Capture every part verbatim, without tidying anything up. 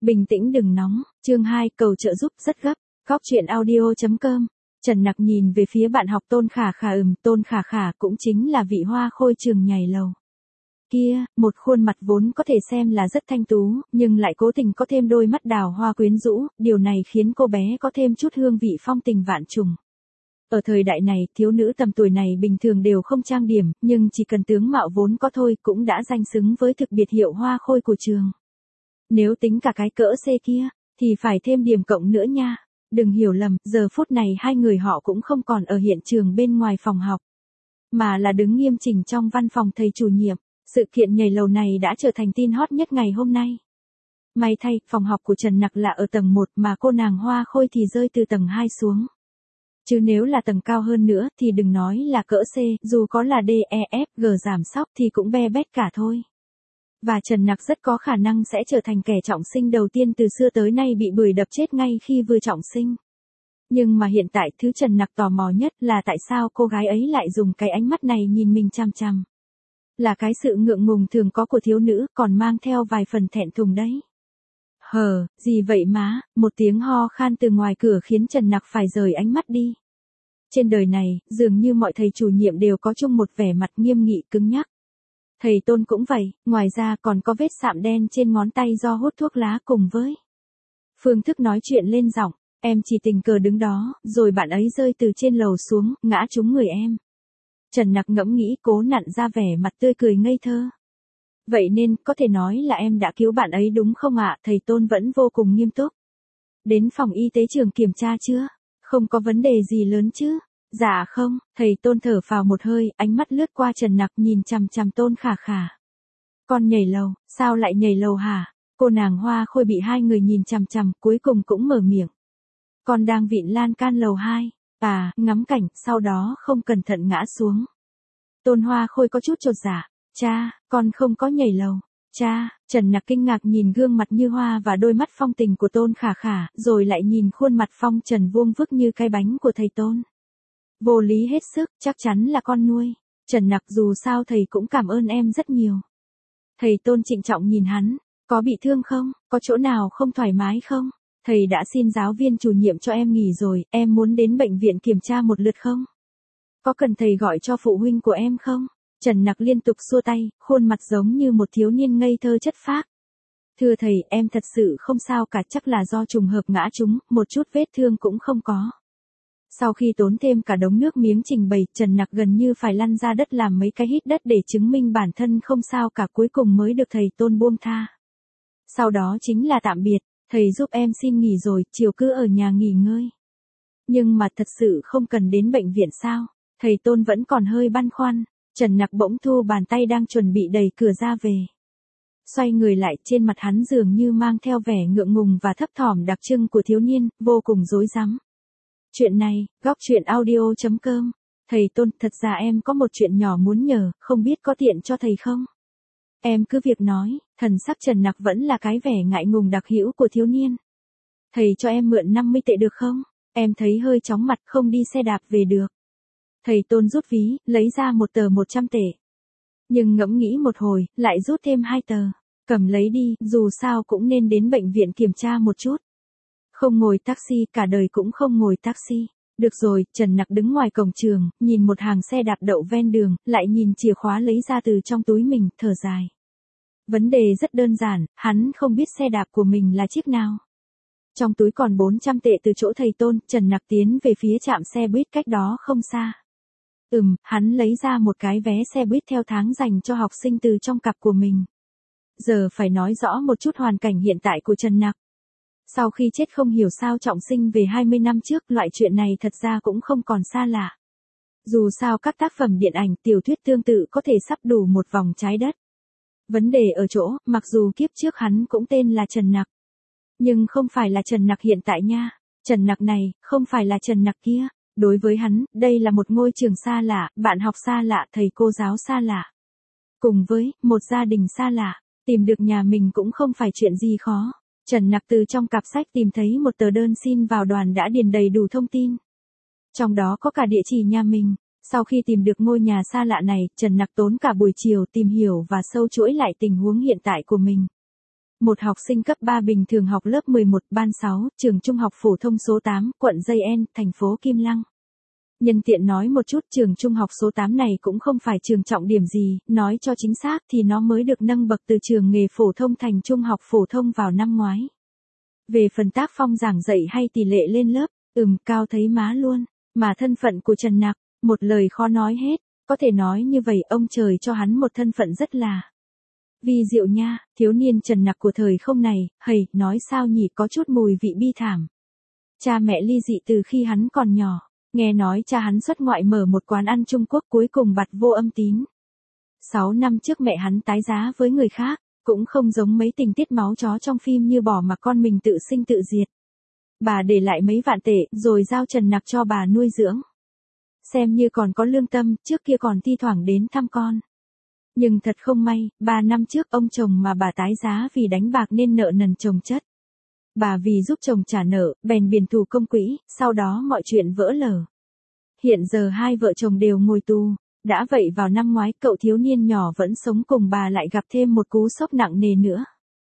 Bình tĩnh đừng nóng, chương hai, cầu trợ giúp rất gấp, góc chuyện audio chấm com. Trần Nặc nhìn về phía bạn học Tôn Khả Khả ừm, Tôn Khả Khả cũng chính là vị hoa khôi trường nhảy lầu. Kia, một khuôn mặt vốn có thể xem là rất thanh tú, nhưng lại cố tình có thêm đôi mắt đào hoa quyến rũ, điều này khiến cô bé có thêm chút hương vị phong tình vạn trùng. Ở thời đại này, thiếu nữ tầm tuổi này bình thường đều không trang điểm, nhưng chỉ cần tướng mạo vốn có thôi cũng đã danh xứng với thực biệt hiệu hoa khôi của trường. Nếu tính cả cái cỡ C kia, thì phải thêm điểm cộng nữa nha. Đừng hiểu lầm, giờ phút này hai người họ cũng không còn ở hiện trường bên ngoài phòng học, mà là đứng nghiêm chỉnh trong văn phòng thầy chủ nhiệm. Sự kiện nhảy lầu này đã trở thành tin hot nhất ngày hôm nay. May thay, phòng học của Trần Nặc là ở tầng một mà cô nàng hoa khôi thì rơi từ tầng hai xuống. Chứ nếu là tầng cao hơn nữa thì đừng nói là cỡ C, dù có là D, E, F, G giảm sóc thì cũng be bét cả thôi. Và Trần Nặc rất có khả năng sẽ trở thành kẻ trọng sinh đầu tiên từ xưa tới nay bị bưởi đập chết ngay khi vừa trọng sinh. Nhưng mà hiện tại thứ Trần Nặc tò mò nhất là tại sao cô gái ấy lại dùng cái ánh mắt này nhìn mình chằm chằm. Là cái sự ngượng ngùng thường có của thiếu nữ còn mang theo vài phần thẹn thùng đấy. Hờ, gì vậy má, một tiếng ho khan từ ngoài cửa khiến Trần Nặc phải rời ánh mắt đi. Trên đời này, dường như mọi thầy chủ nhiệm đều có chung một vẻ mặt nghiêm nghị cứng nhắc. Thầy Tôn cũng vậy, ngoài ra còn có vết sạm đen trên ngón tay do hút thuốc lá cùng với phương thức nói chuyện lên giọng, em chỉ tình cờ đứng đó, rồi bạn ấy rơi từ trên lầu xuống, ngã trúng người em. Trần Nặc ngẫm nghĩ cố nặn ra vẻ mặt tươi cười ngây thơ. Vậy nên, có thể nói là em đã cứu bạn ấy đúng không ạ? Thầy Tôn vẫn vô cùng nghiêm túc. Đến phòng y tế trường kiểm tra chưa? Không có vấn đề gì lớn chứ? Dạ không, thầy Tôn thở phào một hơi, ánh mắt lướt qua Trần Nặc nhìn chằm chằm Tôn Khả Khả. Con nhảy lầu, sao lại nhảy lầu hả? Cô nàng hoa khôi bị hai người nhìn chằm chằm, cuối cùng cũng mở miệng. Con đang vịn lan can lầu hai, à, ngắm cảnh, sau đó không cẩn thận ngã xuống. Tôn hoa khôi có chút chột dạ, cha, con không có nhảy lầu. Cha, Trần Nặc kinh ngạc nhìn gương mặt như hoa và đôi mắt phong tình của Tôn Khả Khả, rồi lại nhìn khuôn mặt phong trần vuông vức như cái bánh của thầy Tôn. Vô lý hết sức, chắc chắn là con nuôi. Trần Nặc dù sao thầy cũng cảm ơn em rất nhiều. Thầy Tôn trịnh trọng nhìn hắn, có bị thương không, có chỗ nào không thoải mái không? Thầy đã xin giáo viên chủ nhiệm cho em nghỉ rồi, em muốn đến bệnh viện kiểm tra một lượt không? Có cần thầy gọi cho phụ huynh của em không? Trần Nặc liên tục xua tay, khuôn mặt giống như một thiếu niên ngây thơ chất phác. Thưa thầy, em thật sự không sao cả, chắc là do trùng hợp ngã trúng, một chút vết thương cũng không có. Sau khi tốn thêm cả đống nước miếng trình bày, Trần Nặc gần như phải lăn ra đất làm mấy cái hít đất để chứng minh bản thân không sao cả, cuối cùng mới được thầy Tôn buông tha. Sau đó chính là tạm biệt, thầy giúp em xin nghỉ rồi, chiều cứ ở nhà nghỉ ngơi. Nhưng mà thật sự không cần đến bệnh viện sao? Thầy Tôn vẫn còn hơi băn khoăn. Trần Nặc bỗng thu bàn tay đang chuẩn bị đẩy cửa ra về. Xoay người lại, trên mặt hắn dường như mang theo vẻ ngượng ngùng và thấp thỏm đặc trưng của thiếu niên, vô cùng rối rắm. Chuyện này, góc chuyện audio chấm com. Thầy Tôn, thật ra em có một chuyện nhỏ muốn nhờ, không biết có tiện cho thầy không? Em cứ việc nói, thần sắc Trần Nặc vẫn là cái vẻ ngại ngùng đặc hữu của thiếu niên. Thầy cho em mượn năm mươi tệ được không? Em thấy hơi chóng mặt, không đi xe đạp về được. Thầy Tôn rút ví, lấy ra một tờ một trăm tệ. Nhưng ngẫm nghĩ một hồi, lại rút thêm hai tờ. Cầm lấy đi, dù sao cũng nên đến bệnh viện kiểm tra một chút. Không ngồi taxi, cả đời cũng không ngồi taxi. Được rồi, Trần Nặc đứng ngoài cổng trường, nhìn một hàng xe đạp đậu ven đường, lại nhìn chìa khóa lấy ra từ trong túi mình, thở dài. Vấn đề rất đơn giản, hắn không biết xe đạp của mình là chiếc nào. Trong túi còn bốn trăm tệ từ chỗ thầy Tôn, Trần Nặc tiến về phía trạm xe buýt cách đó không xa. Ừm, hắn lấy ra một cái vé xe buýt theo tháng dành cho học sinh từ trong cặp của mình. Giờ phải nói rõ một chút hoàn cảnh hiện tại của Trần Nặc. Sau khi chết không hiểu sao trọng sinh về hai mươi năm trước, loại chuyện này thật ra cũng không còn xa lạ. Dù sao các tác phẩm điện ảnh, tiểu thuyết tương tự có thể sắp đủ một vòng trái đất. Vấn đề ở chỗ, mặc dù kiếp trước hắn cũng tên là Trần Nặc. Nhưng không phải là Trần Nặc hiện tại nha. Trần Nặc này, không phải là Trần Nặc kia. Đối với hắn, đây là một ngôi trường xa lạ, bạn học xa lạ, thầy cô giáo xa lạ. Cùng với, một gia đình xa lạ, tìm được nhà mình cũng không phải chuyện gì khó. Trần Nặc từ trong cặp sách tìm thấy một tờ đơn xin vào đoàn đã điền đầy đủ thông tin. Trong đó có cả địa chỉ nhà mình. Sau khi tìm được ngôi nhà xa lạ này, Trần Nặc tốn cả buổi chiều tìm hiểu và sâu chuỗi lại tình huống hiện tại của mình. Một học sinh cấp ba bình thường học lớp mười một, ban sáu, trường trung học phổ thông số tám, quận Dây En, thành phố Kim Lăng. Nhân tiện nói một chút, trường trung học số tám này cũng không phải trường trọng điểm gì, nói cho chính xác thì nó mới được nâng bậc từ trường nghề phổ thông thành trung học phổ thông vào năm ngoái. Về phần tác phong giảng dạy hay tỷ lệ lên lớp, ừm, cao thấy má luôn. Mà thân phận của Trần Nặc, một lời khó nói hết, có thể nói như vậy ông trời cho hắn một thân phận rất là vi diệu nha. Thiếu niên Trần Nặc của thời không này, hầy, nói sao nhỉ, có chút mùi vị bi thảm. Cha mẹ ly dị từ khi hắn còn nhỏ, nghe nói cha hắn xuất ngoại mở một quán ăn Trung Quốc cuối cùng bặt vô âm tín. Sáu năm trước mẹ hắn tái giá với người khác, cũng không giống mấy tình tiết máu chó trong phim như bỏ mặc con mình tự sinh tự diệt. Bà để lại mấy vạn tệ, rồi giao Trần Nặc cho bà nuôi dưỡng. Xem như còn có lương tâm, trước kia còn thi thoảng đến thăm con. Nhưng thật không may, ba năm trước ông chồng mà bà tái giá vì đánh bạc nên nợ nần chồng chất. Bà vì giúp chồng trả nợ, bèn biển thủ công quỹ, sau đó mọi chuyện vỡ lở. Hiện giờ hai vợ chồng đều ngồi tù. Đã vậy vào năm ngoái cậu thiếu niên nhỏ vẫn sống cùng bà lại gặp thêm một cú sốc nặng nề nữa.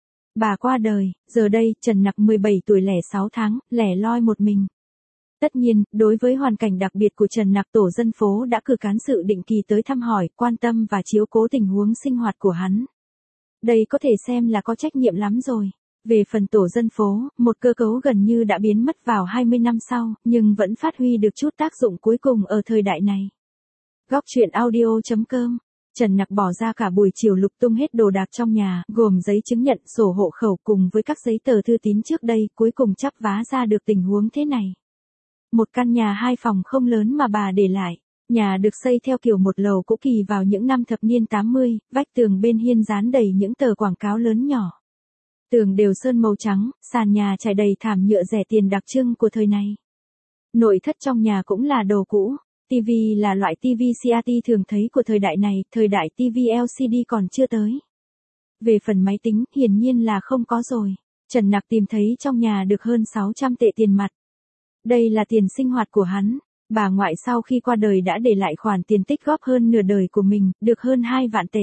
Bà qua đời, giờ đây Trần Nặc mười bảy tuổi lẻ sáu tháng, lẻ loi một mình. Tất nhiên, đối với hoàn cảnh đặc biệt của Trần Nặc, tổ dân phố đã cử cán sự định kỳ tới thăm hỏi, quan tâm và chiếu cố tình huống sinh hoạt của hắn. Đây có thể xem là có trách nhiệm lắm rồi. Về phần tổ dân phố, một cơ cấu gần như đã biến mất vào hai mươi năm sau, nhưng vẫn phát huy được chút tác dụng cuối cùng ở thời đại này. Góc truyện audio chấm com. Trần Nặc bỏ ra cả buổi chiều lục tung hết đồ đạc trong nhà, gồm giấy chứng nhận, sổ hộ khẩu cùng với các giấy tờ thư tín trước đây, cuối cùng chắp vá ra được tình huống thế này. Một căn nhà hai phòng không lớn mà bà để lại. Nhà được xây theo kiểu một lầu cũ kỳ vào những năm thập niên tám mươi, vách tường bên hiên dán đầy những tờ quảng cáo lớn nhỏ. Tường đều sơn màu trắng, sàn nhà trải đầy thảm nhựa rẻ tiền đặc trưng của thời này. Nội thất trong nhà cũng là đồ cũ. ti vi là loại ti vi xê rờ tê thường thấy của thời đại này, thời đại ti vi lờ xê đê còn chưa tới. Về phần máy tính, hiển nhiên là không có rồi. Trần Nặc tìm thấy trong nhà được hơn sáu trăm tệ tiền mặt. Đây là tiền sinh hoạt của hắn. Bà ngoại sau khi qua đời đã để lại khoản tiền tích góp hơn nửa đời của mình, được hơn hai vạn tệ.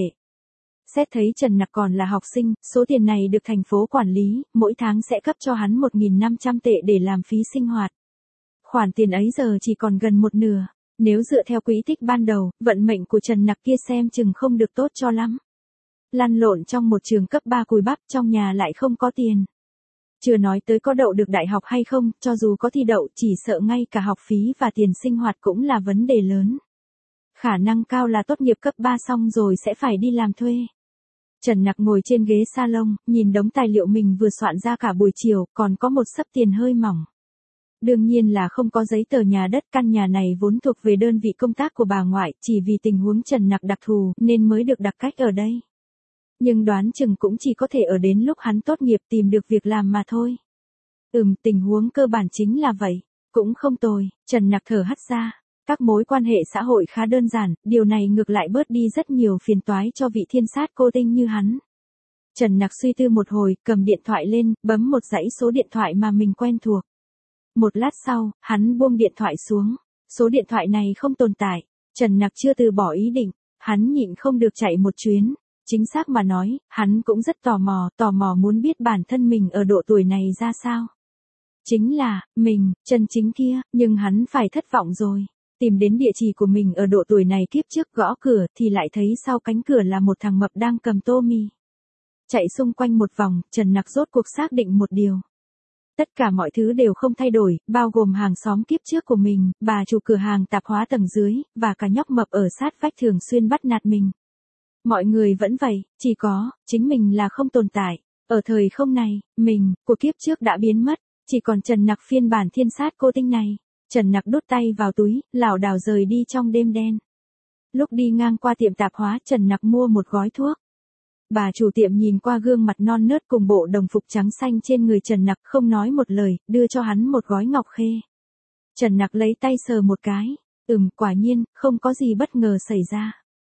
Xét thấy Trần Nặc còn là học sinh, số tiền này được thành phố quản lý, mỗi tháng sẽ cấp cho hắn một nghìn năm trăm tệ để làm phí sinh hoạt. Khoản tiền ấy giờ chỉ còn gần một nửa. Nếu dựa theo quỹ tích ban đầu, vận mệnh của Trần Nặc kia xem chừng không được tốt cho lắm. Lăn lộn trong một trường cấp ba cùi bắp, trong nhà lại không có tiền. Chưa nói tới có đậu được đại học hay không, cho dù có thi đậu, chỉ sợ ngay cả học phí và tiền sinh hoạt cũng là vấn đề lớn. Khả năng cao là tốt nghiệp cấp ba xong rồi sẽ phải đi làm thuê. Trần Nặc ngồi trên ghế salon, nhìn đống tài liệu mình vừa soạn ra cả buổi chiều, còn có một xấp tiền hơi mỏng. Đương nhiên là không có giấy tờ nhà đất, căn nhà này vốn thuộc về đơn vị công tác của bà ngoại, chỉ vì tình huống Trần Nặc đặc thù nên mới được đặt cách ở đây. Nhưng đoán chừng cũng chỉ có thể ở đến lúc hắn tốt nghiệp tìm được việc làm mà thôi. Ừm, tình huống cơ bản chính là vậy, cũng không tồi. Trần Nặc thở hắt ra. Các mối quan hệ xã hội khá đơn giản, điều này ngược lại bớt đi rất nhiều phiền toái cho vị thiên sát cô tinh như hắn. Trần Nặc suy tư một hồi, cầm điện thoại lên, bấm một dãy số điện thoại mà mình quen thuộc. Một lát sau, hắn buông điện thoại xuống. Số điện thoại này không tồn tại. Trần Nặc chưa từ bỏ ý định. Hắn nhịn không được chạy một chuyến. Chính xác mà nói, hắn cũng rất tò mò, tò mò muốn biết bản thân mình ở độ tuổi này ra sao. Chính là, mình, chân chính kia, nhưng hắn phải thất vọng rồi. Tìm đến địa chỉ của mình ở độ tuổi này kiếp trước, gõ cửa thì lại thấy sau cánh cửa là một thằng mập đang cầm tô mì. Chạy xung quanh một vòng, Trần Nặc rốt cuộc xác định một điều. Tất cả mọi thứ đều không thay đổi, bao gồm hàng xóm kiếp trước của mình, bà chủ cửa hàng tạp hóa tầng dưới, và cả nhóc mập ở sát vách thường xuyên bắt nạt mình. Mọi người vẫn vậy, chỉ có, chính mình là không tồn tại. Ở thời không này, mình, của kiếp trước đã biến mất, chỉ còn Trần Nặc phiên bản thiên sát cô tinh này. Trần Nặc đút tay vào túi, lảo đảo rời đi trong đêm đen. Lúc đi ngang qua tiệm tạp hóa, Trần Nặc mua một gói thuốc. Bà chủ tiệm nhìn qua gương mặt non nớt cùng bộ đồng phục trắng xanh trên người Trần Nặc, không nói một lời, đưa cho hắn một gói ngọc khê. Trần Nặc lấy tay sờ một cái. Ừm, quả nhiên, không có gì bất ngờ xảy ra.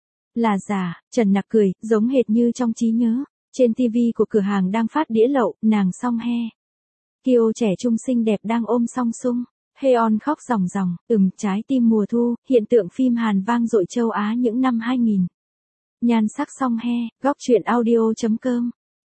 Là giả, Trần Nặc cười, giống hệt như trong trí nhớ. Trên ti vi của cửa hàng đang phát đĩa lậu, nàng song he. Kiều trẻ trung xinh đẹp đang ôm song sung. Heon khóc ròng ròng, ừm, trái tim mùa thu, hiện tượng phim Hàn vang dội châu Á những năm hai nghìn. Nhan sắc song he, góc truyện audio chấm com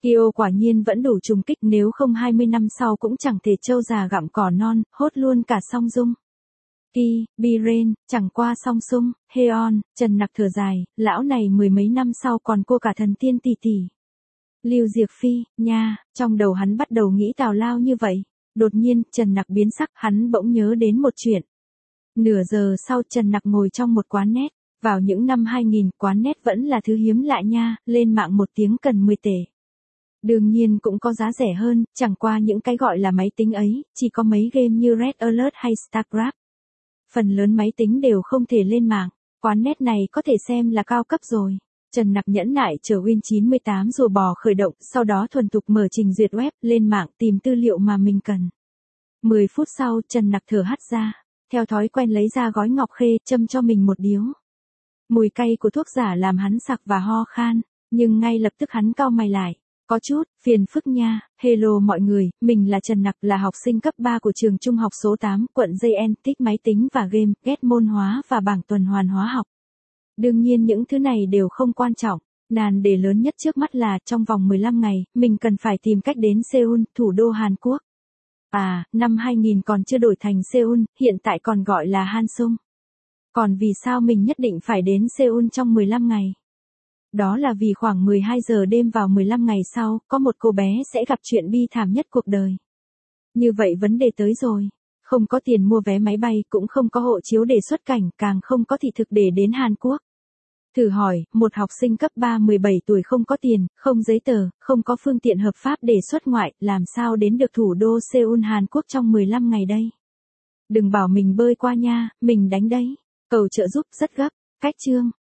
Kyo quả nhiên vẫn đủ trùng kích, nếu không hai mươi năm sau cũng chẳng thể trâu già gặm cỏ non, hốt luôn cả Song Dung. Ki, Biren, chẳng qua Song Sung, Heon, Trần Nặc thở dài, lão này mười mấy năm sau còn cô cả thần tiên tỷ tỷ. Lưu Diệc Phi, nha, trong đầu hắn bắt đầu nghĩ tào lao như vậy. Đột nhiên, Trần Nặc biến sắc, hắn bỗng nhớ đến một chuyện. Nửa giờ sau Trần Nặc ngồi trong một quán net. Vào những năm hai nghìn, quán net vẫn là thứ hiếm lạ nha, lên mạng một tiếng cần mười tệ. Đương nhiên cũng có giá rẻ hơn, chẳng qua những cái gọi là máy tính ấy, chỉ có mấy game như Red Alert hay StarCraft. Phần lớn máy tính đều không thể lên mạng, quán net này có thể xem là cao cấp rồi. Trần Nặc nhẫn nại chờ Win chín mươi tám rùa bò khởi động, sau đó thuần thục mở trình duyệt web, lên mạng tìm tư liệu mà mình cần. mười phút sau, Trần Nặc thở hắt ra, theo thói quen lấy ra gói ngọc khê, châm cho mình một điếu. Mùi cay của thuốc giả làm hắn sặc và ho khan, nhưng ngay lập tức hắn cau mày lại. Có chút, phiền phức nha, hello mọi người, mình là Trần Nặc, là học sinh cấp ba của trường trung học số tám, quận Dây En, thích máy tính và game, ghét môn hóa và bảng tuần hoàn hóa học. Đương nhiên những thứ này đều không quan trọng, nan đề lớn nhất trước mắt là trong vòng mười lăm ngày, mình cần phải tìm cách đến Seoul, thủ đô Hàn Quốc. À, năm hai nghìn còn chưa đổi thành Seoul, hiện tại còn gọi là Hansung. Còn vì sao mình nhất định phải đến Seoul trong mười lăm ngày? Đó là vì khoảng mười hai giờ đêm vào mười lăm ngày sau, có một cô bé sẽ gặp chuyện bi thảm nhất cuộc đời. Như vậy vấn đề tới rồi. Không có tiền mua vé máy bay, cũng không có hộ chiếu để xuất cảnh, càng không có thị thực để đến Hàn Quốc. Thử hỏi, một học sinh cấp ba mười bảy tuổi không có tiền, không giấy tờ, không có phương tiện hợp pháp để xuất ngoại, làm sao đến được thủ đô Seoul Hàn Quốc trong mười lăm ngày đây? Đừng bảo mình bơi qua nha, mình đánh đấy. Cầu trợ giúp rất gấp. Cách chương.